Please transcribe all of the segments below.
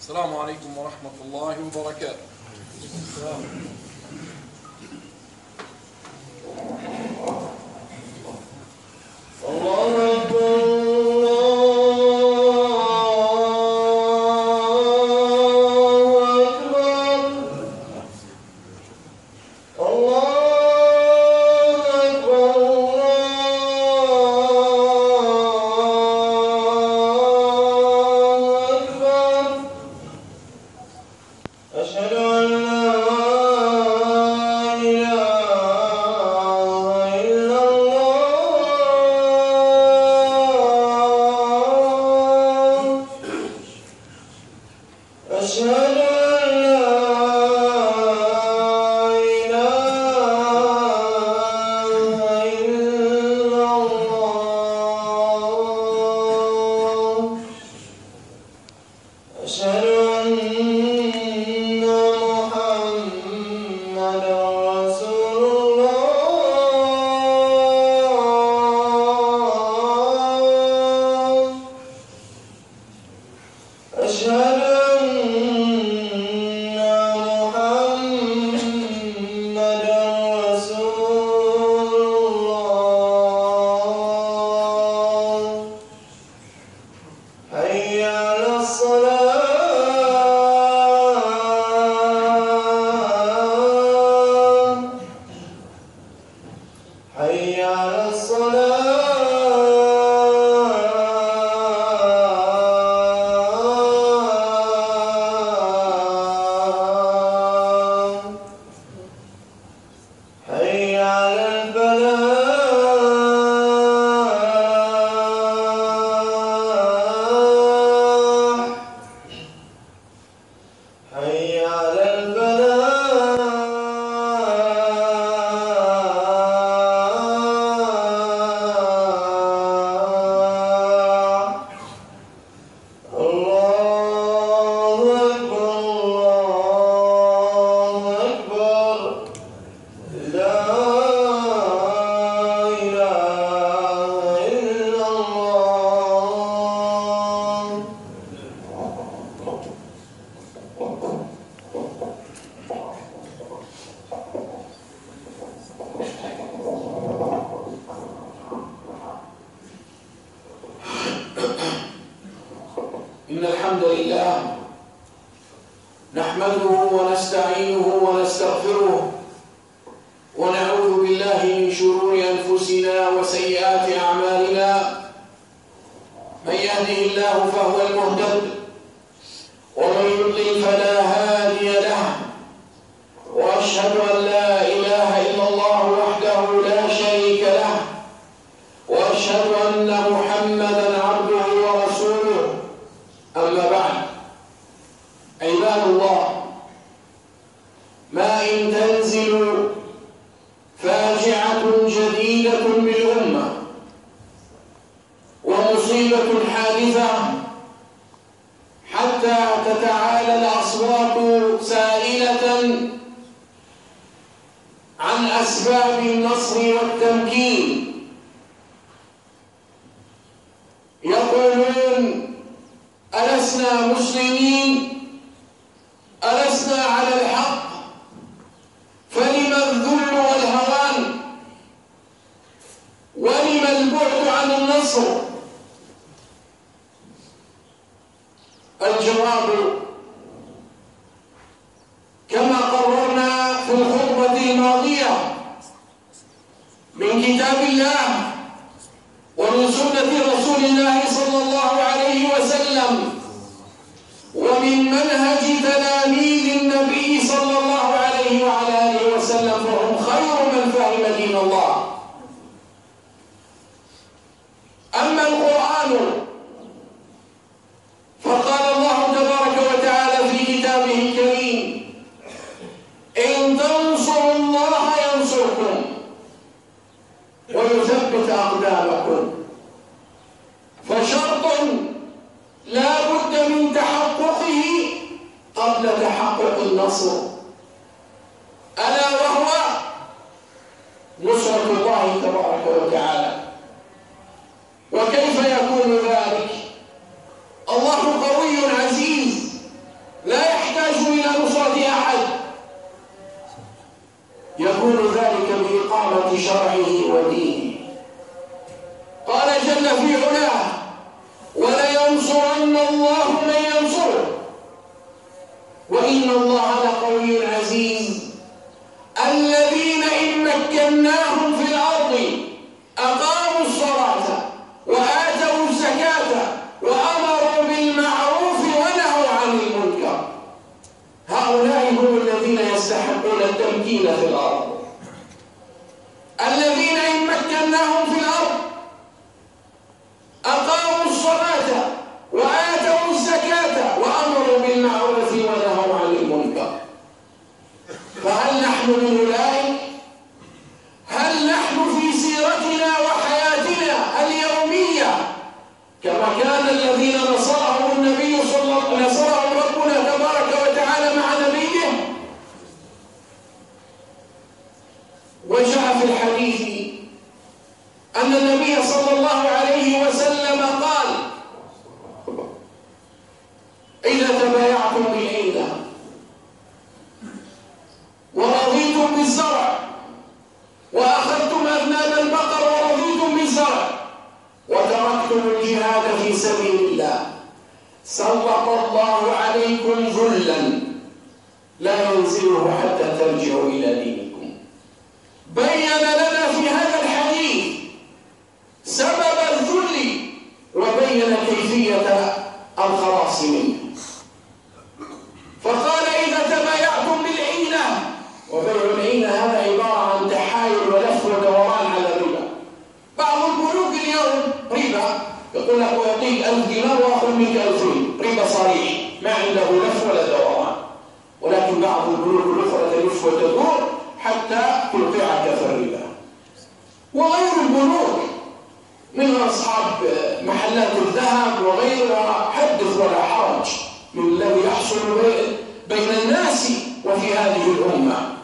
السلام عليكم ورحمة الله وبركاته. الله أكبر. إن الحمد لله نحمده ونستعينه ونستغفره ونعوذ بالله من شرور أنفسنا وسيئات أعمالنا. من يهده الله فهو المهتد ومن يضلل فلا هادي له، وأشهد أن لا إله إلا الله وحده لا شريك له، وأشهد أن محمدًا عبده ورسوله. أما بعد، عباد الله، ما إن تنزل فاجعة جديدة بالأمة ومصيبة حادثة حتى تتعالى الأصوات سائلة عن أسباب النصر والتمكين. يقولون: ألسنا مسلمين؟ ألسنا على الحق؟ فلم الذل والهوان؟ ولم البعد عن النصر؟ الجواب كما قررنا في الخطبة الماضية من كتاب الله ومن سنة رسول الله صلى الله عليه وسلم ومن منهج تلاميذ النبي صلى الله عليه وعلى آله وسلم، فهم خير من فهم دين الله. أما القرآن فقال الله تبارك وتعالى في كتابه الكريم: إن تنصروا الله ينصركم ويثبت أقدامكم. فشرط لا بد من تحققه قبل تحقق النصر، ألا وهو نصرة الله تبارك وتعالى. وكيف يكون ذلك؟ الله قوي عزيز إقامة شرعه ودينه. قال جل في علاه: ولينصرن الله من ينصره وإن الله لقوي عزيز. الذين إن مكناهم في الأرض أقاموا الصلاة وآتوا الزكاة وأمروا بالمعروف ونهوا عن المنكر. هؤلاء هم الذين يستحقون التمكين في الأرض. الذين إن مكناهم في الأرض أقاموا الصلاة وآتوا الزكاة وأمروا بالمعروف ونهوا عن المنكر. فهل نحن من أولئك؟ هل نحن في سيرتنا وحياتنا اليومية كما كان الذين نصرهم النبي نصرهم ربنا تبارك وتعالى مع نبيه؟ وجاء في الحديث أن النبي صلى الله عليه وسلم قال: إذا تبايعتم بالعينة ورضيتم بالزرع وأخذتم أذناب البقر ورضيتم بالزرع وتركتم الجهاد في سبيل الله سلط الله عليكم ذلا لا ينزله حتى ترجعوا إلى دينكم. بين لنا في هذا الحديث سبب الذل وبين كيفية الخلاص منه. فقال: إذا تبايعتم بالعينة، وبيع العينة هذا عبارة عن تحايل ولف ودوران على الربا. بعض البنوك اليوم ربا، يقول لك أعطيك 1000 دينار وأخذ منك 2000، ربا صريح ما عنده لف ولا دوران. ولكن بعض البنوك الأخرى تلف وتدور حتى توقعك في الربا. وغير البنوك من أصحاب محلات الذهب وغيرها حدث ولا حرج من الذي يحصل بين الناس وفي هذه الأمة.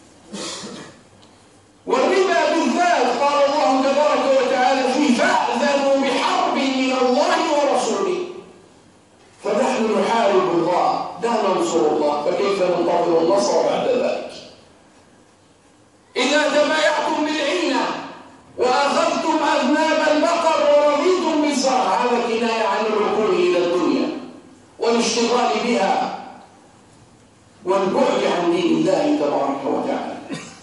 والربا بالذات قال الله تبارك وتعالى فيه: فأذنوا بحرب من الله ورسوله. فنحن نحارب الله لا ننصر الله، فكيف ننتظر النصر بعد ذلك؟ إذا تبايعتم بالعينة وأخذتم أذناب البقر ورضيتم بالزرع، هذا كناية عن الركون إلى الدنيا والاشتغال بها والبعد عن دين الله تبارك وتعالى.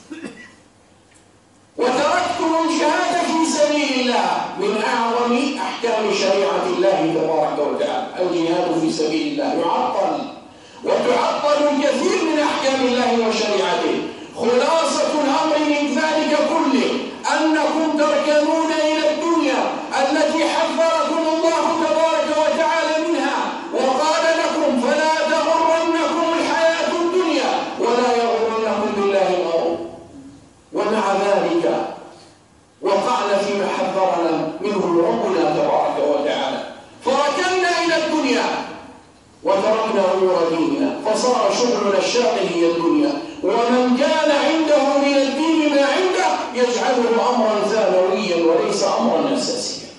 وتركتم الجهاد في سبيل الله، من أعظم أحكام شريعة الله تبارك وتعالى الجهاد في سبيل الله يعطل، وتعطل الكثير من أحكام الله وشريعته. خلاصة الأمر من ذلك كله أنكم تركنون إلى الدنيا التي حذركم الله تبارك وتعالى منها وقال لكم: فلا تغرنكم الحياة الدنيا ولا يغرنكم بالله الغرور. ومع ذلك وقعنا فيما حذرنا منه ربنا تبارك وتعالى، فركنا إلى الدنيا وتركنا أمور ديننا، فصار شغلنا الشاغل هي الدنيا. ومن كان عنده من الدين ما عنده يجعله أمرا ثانويا وليس أمرا أساسيا.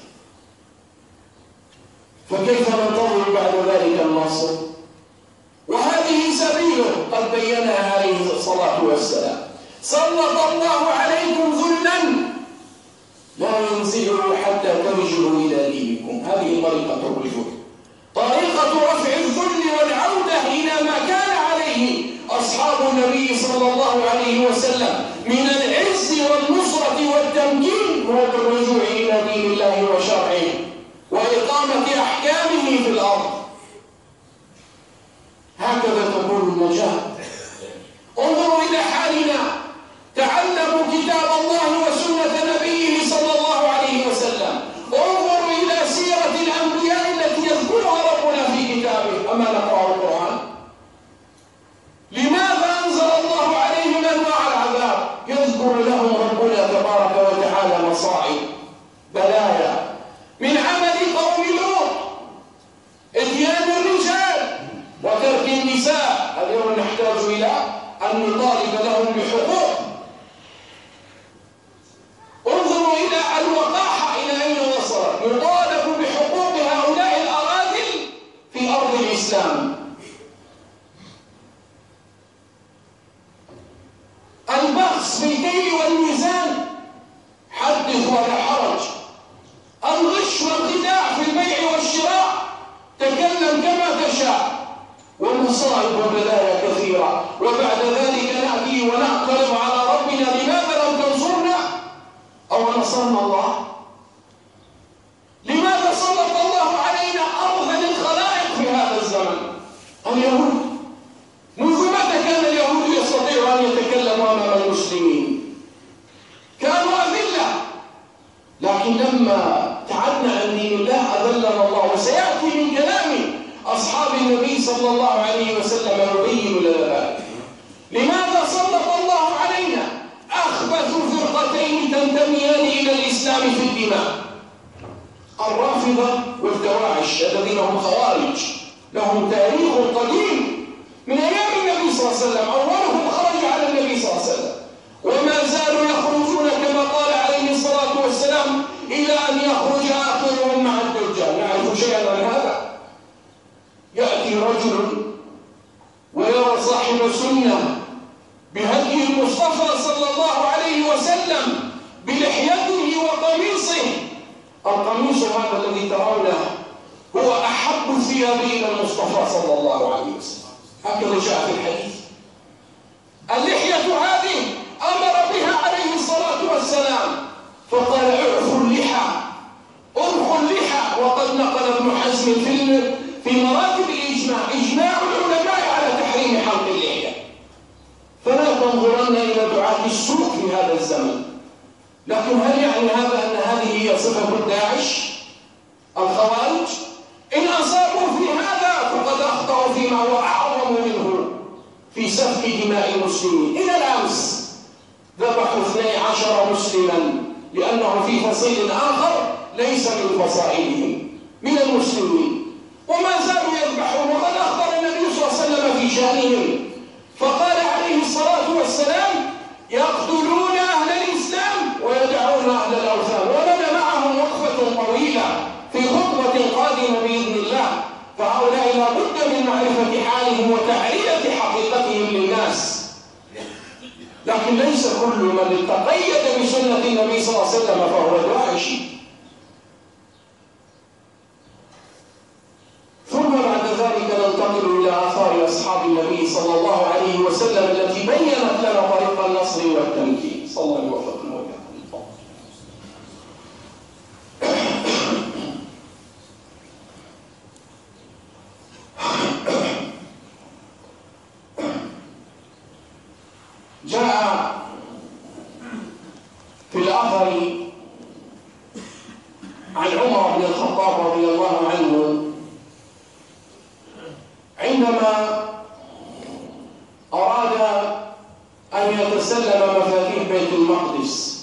فكيف ننتظر بعد ذلك النصر؟ وهذه سبيله قد بينها عليه الصلاة والسلام: سلط الله عليكم ذلا لا ينزله حتى ترجعوا إلى دينكم. هذه طريقة الرجوع، طريقة رفع الذل والعودة إلى ما كان عليه أصحاب النبي صلى الله عليه وسلم من العز والنصرة والتمكين، هو الرجوع إلى دين الله وشرعه وإقامة أحكامه في الأرض. هكذا تكون النجاة. انظروا إلى حالنا، تعلموا كتاب الله وسنة نبيه صلى الله عليه وسلم، انظروا إلى سيرة الأنبياء التي يذكرها ربنا في كتابه. أما نقرأ القرآن؟ لماذا أنزل الله عليهم أنواع العذاب؟ يذكر لهم ربنا تبارك وتعالى مصائب بلايا من عمل قوم لوط، إتيان الرجال وترك النساء. اليوم نحتاج إلى أن نطالب لهم بحقوق. انظروا إلى الوقاحة إلى أين وصلت، نطالب بحقوق هؤلاء الأراذل في أرض الإسلام. البخس بالكيل والميزان لما ابتعدنا عن دين الله أذلنا الله. وسيأتي من كلام أصحاب النبي صلى الله عليه وسلم يبين لنا ذلك. لماذا سلط الله علينا أخبث فرقتين تنتميان إلى الإسلام في الدماء؟ الرافضة والدواعش الذين هم خوارج، لهم تاريخ قديم من أيام النبي صلى الله عليه وسلم. أولهم خرج على النبي صلى الله عليه وسلم وما زالوا يخرجون كما قال عليه الصلاة والسلام إلى أن يخرج آخرهم مع الدجال. نعرف شيئا عن هذا؟ يأتي رجل ويرى صاحب سنة بهدي المصطفى صلى الله عليه وسلم بلحيته وقميصه. القميص هذا الذي ترونه هو أحب الثياب إلى المصطفى صلى الله عليه وسلم، هكذا جاء في الحديث. اللحية هذه أمر بها عليه الصلاة والسلام، فقال اعفوا اللحى، ارخوا اللحى. وقد نقل ابن حزم في مراتب الإجماع إجماع العلماء على تحريم حلق اللحية. فلا تنظرن إلى دعاة السوء في هذا الزمن. لكن هل يعني هذا أن هذه هي صفة الداعش الخوارج؟ إن أصابوا في هذا فقد أخطأوا فيما هو أعظم منه في سفك دماء المسلمين. إلى الأمس ذبحوا 12 مسلما لأنه في فصيل آخر ليس من فصائلهم من المسلمين، وما زالوا يذبحون. وقد أخبر النبي صلى الله عليه وسلم في شأنهم فقال عليه الصلاة والسلام يقتلون أهل الإسلام ويدعون أهل الأوثان. ولنا معهم وقفة طويلة في خطبة قادمة بإذن الله. فهؤلاء لا بد من معرفة حالهم وتعرية حقيقتهم للناس. لكن ليس كل من تقيد بسنة النبي صلى الله عليه وسلم فهو داعشي. ثم بعد ذلك ننتقل إلى آثار أصحاب النبي صلى الله عليه وسلم التي بيّنت لنا طريق النصر والتمكين. صلى الله عليه وسلم. جاء في الأثر عن عمر بن الخطاب رضي الله عنه عندما أراد أن يتسلم مفاتيح بيت المقدس.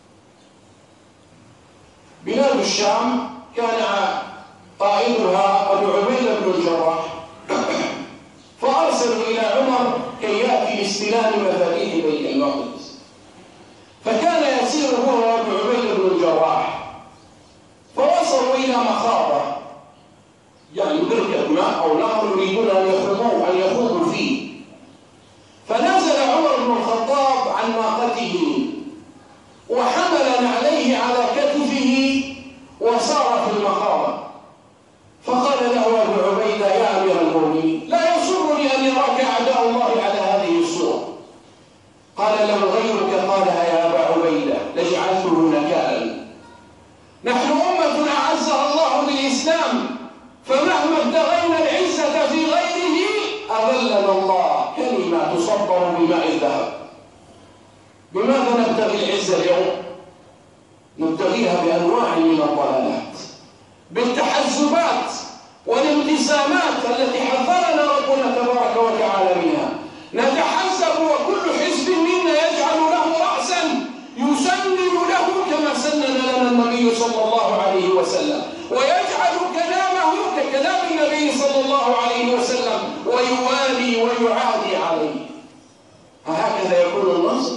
بلاد الشام كان قائدها أبو عبيدة بن الجراح، فأرسلوا إلى عمر كي يأتي لاستلام مفاتيح بيت المقدس. فكان يسير هو وأبو عبيدة بن الجراح، فوصلوا إلى مخاضة، يعني بركة ماء أو نهر يريدون أن يخوضوا فيه. فنزل عمر بن الخطاب عن ناقته وحمل عليه على كتفه وسار في المخاضة. فقال له أبو عبيدة يا أمير المؤمنين لا يسرني أن يراك أعداء الله على هذه الصورة. قال له غيرك قالها يا أبا عبيدة لجعلته نكالا. نحن أمة أعزها الله بالإسلام، فمهما ابتغينا العزة في غيره أذلنا الله كلمة تصبر بماء الذهب. بماذا نبتغي العزة اليوم؟ نبتغيها بأنواع من الضلالات، بالتحزبات والانقسامات التي حذرنا ربنا تبارك وتعالى منها. نتحزب وكل حزب منا يجعل له رأسا يسنن له كما سنن لنا النبي صلى الله عليه وسلم، ويجعل كلامه ككلام النبي صلى الله عليه وسلم ويوالي ويعادي عليه. هكذا يكون النصر.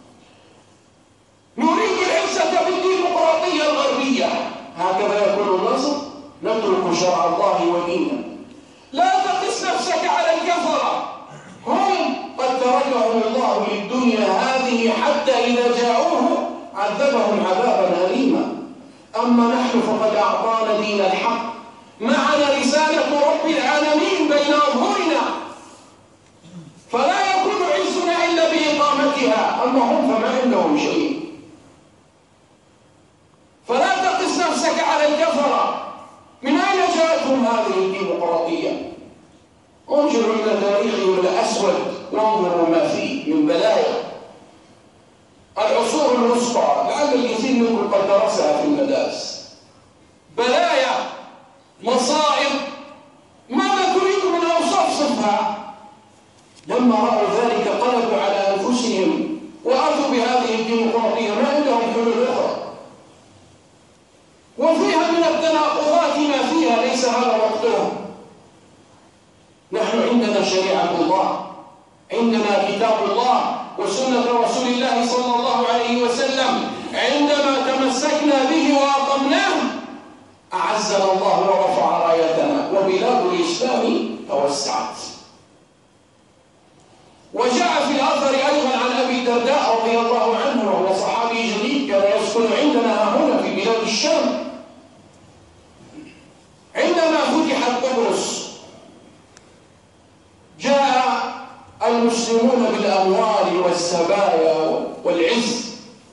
نريد العزة بالديمقراطية الغربية، هكذا يكون النصر. نترك شرع الله ودينه. لا تقس نفسك على الكفرة، هم قد تركهم الله للدنيا هذه حتى إذا جاءوه عذبهم عذابا أليما. أما نحن فقد أعطانا دين الحق، معنا رسالة رب العالمين بين أظهرنا، فلا يكون عزنا إلا بإقامتها. أما هم فما عندهم شيء. فلا تقس نفسك على الكفرة. من أين جاءتهم هذه الديمقراطية؟ انظروا إلى تاريخهم الأسود وانظروا ما فيه من بلايا. العصور الوسطى لا لعل الكثير منكم قد درسها في المدارس. بلايا، مصائب، ماذا تريد من أوصاف صفها؟ لما رأوا ذلك قلبوا على أنفسهم وأتوا بهذه الديمقراطية، ما عندهم حلول أخرى، وفيها من التناقضات ما فيها، ليس هذا وقته. نحن عندنا شريعة الله، عندنا كتاب الله وسنة رسول الله صلى الله عليه وسلم، عندما تمسكنا به وأقمناه أعزنا الله ورفع رايتنا، وبلاد الإسلام توسعت. وجاء في الأثر أيضا عن أبي الدرداء رضي الله عنه، وهو صحابي جليل كان يسكن عندنا هنا في بلاد الشام، عندما فتحت قبرص جاء المسلمون بالأموال والسبايا والعز،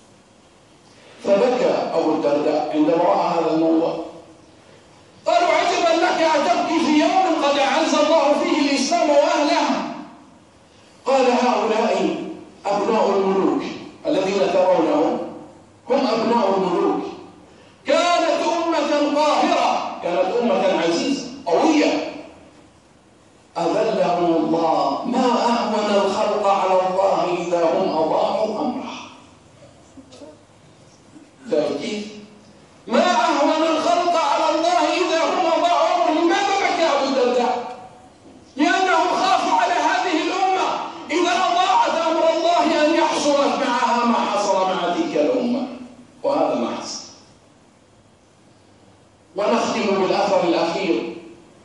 فبكى أبو الدرداء عندما رأى هذا الموضوع. قالوا عجبا لك أتبكي في يوم قد أعز الله فيه الإسلام وأهله؟ قال هؤلاء أبناء الملوك الذين ترونهم هم أبناء الملوك، كانت أمة قاهرة، كانت أمة عزيزة قوية، أذلهم الله، ما أهون الخلق على الله إذا هم أضاعوا أمره. كيف؟ ما أهون الخلق على الله إذا هم أضاعوا أمره. لماذا بكى أبو الدرداء؟ لأنه خاف على هذه الأمة إذا أضاعت أمر الله أن يحصلت معها ما حصل مع تلك الأمة، وهذا ما حصل. ونختم بالأثر الأخير.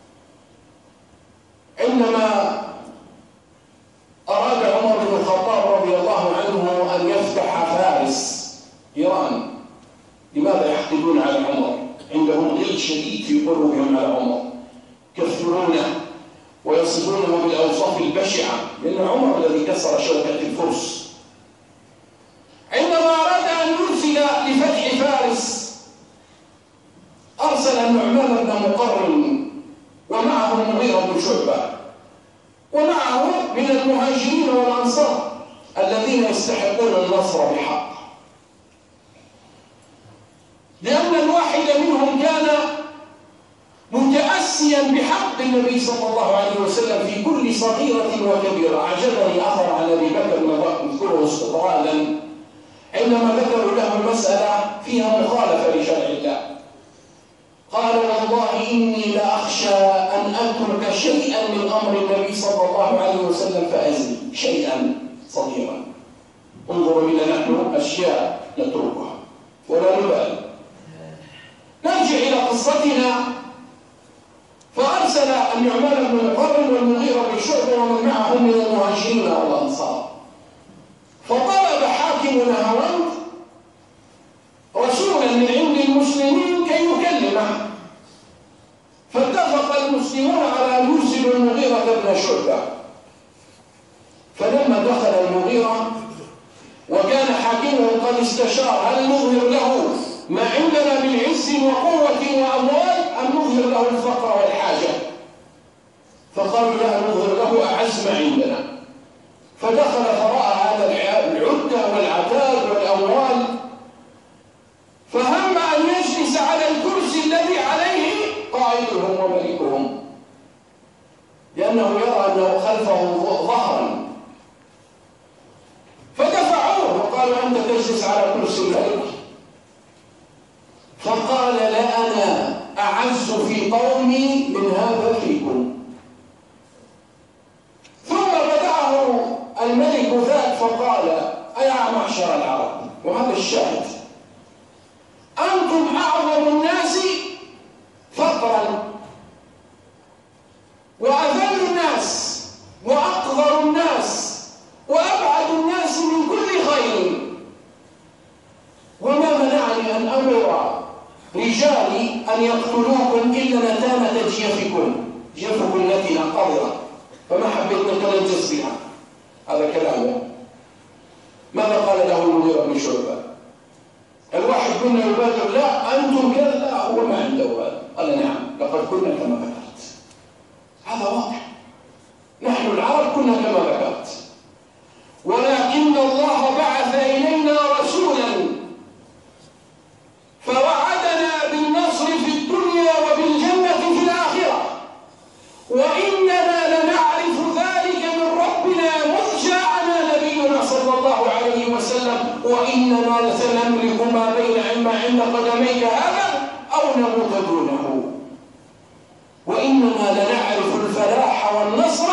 عندما أراد عمر بن الخطاب رضي الله عنه أن يفتح فارس إيران، لماذا يحقدون على عمر؟ عندهم غل شديد في قلوبهم على عمر، يكفرونه ويصفونه بالأوصاف البشعة، لأن عمر الذي كسر شوكة الفرس. عندما أراد أن يرسل لفتح فارس أرسل النعمان بن مقرن ومعه المغيرة بن شعبة، ومعه من المهاجرين والأنصار الذين يستحقون النصر بحق، لأن الواحد منهم كان متأسيا بحق النبي صلى الله عليه وسلم في كل صغيرة وكبيرة. عجبني أثر عن أبي بكر نذكره استطرادا، عندما ذكروا له مسألة فيها مخالفة لشرع الله، قال والله إني لأخشى أن أترك شيئا من أمر النبي صلى الله عليه وسلم فأزل شيئا صغيرا. انظروا إلى نحن أشياء نتركها ولا نبالي. نرجع إلى قصتنا. فأرسل النعمان بن مقرن والمغيرة بن شعبة ومن معهم من المهاجرين والأنصار، فطلب حاكم نهاوند رسولا من عند المسلمين كي يكلمه، فاتفق المسلمون على أن يرسلوا المغيرة بن شعبة. فلما دخل المغيرة وكان حاكمه قد استشار هل نظهر له ما عندنا من عز وقوة وأموال أم نظهر له الفقر والحاجة، فقالوا لا نظهر له أعز ما عندنا. فدخل فرأى هذا العدة والعتاد والأموال، فهم أن يجلس على الكرسي الذي عليه قائدهم وملكهم، لأنه يرى أنه خلفه ظهرا. فدفعوه وقالوا أنت تجلس على كرسي الملك. فقال لا أنا أعز في قومي من هذا فيكم. ثم بدأه الملك ذاك فقال أيا معشر العرب، وهذا الشاهد، أنتم أعظم الناس فقرا وأذل الناس وأقذر الناس وأبعد الناس من كل خير، وما منعني أن أمر رجالي أن يقتلوكم إلا نتانة جيفكم التي قذرة، فما حبيت نتنجس بها. هذا كلامه. ماذا قال له المغيرة بن شعبة؟ الواحد كنا يبادر لا أنتم كذا، لا هو ما عنده هذا. قال نعم لقد كنا كما ذكرت، هذا واضح، نحن العرب كنا كما ذكرت، ولكن الله بعث إلينا رسولا عند قدميك هذا أو نموت دونه. وإنما لنعرف الفلاح والنصر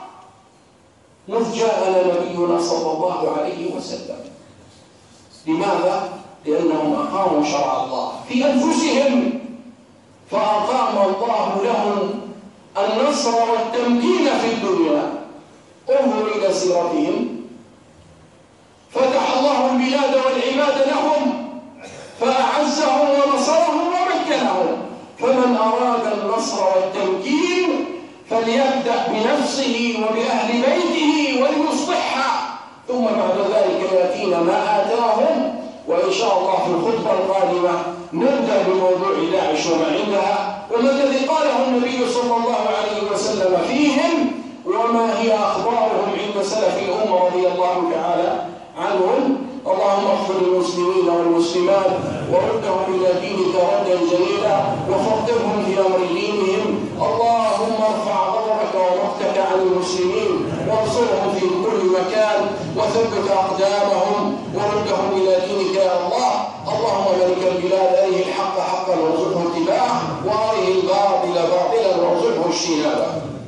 مذ جاءنا نبينا صلى الله عليه وسلم. لماذا؟ لأنهم أقاموا شرع الله في أنفسهم، فأقام الله لهم النصر والتمكين في الدنيا. انظر إلى سيرتهم، فتح الله البلاد والعباد لهم فأعزهم ونصرهم ومكنهم. فمن أراد النصر والتمكين فليبدأ بنفسه وبأهل بيته وليصلحها، ثم بعد ذلك يأتينا ما آتاهم. وإن شاء الله في الخطبة القادمة نبدأ بموضوع داعش وما عندها، وما الذي قاله النبي صلى الله عليه وسلم فيهم، وما هي أخبارهم عند سلف الأمة رضي الله تعالى عنهم. اللهم اغفر للمسلمين والمسلمات وردهم إلى دينك ردا جميلا وفقههم في أمر دينهم. اللهم ارفع غضبك ومقتك عن المسلمين وانصرهم في كل مكان وثبت أقدامهم وردهم إلى دينك يا الله. اللهم ملك البلاد أريه الحق حقا وارزقه اتباعه وأريه الباطل باطلا وارزقه اجتنابه.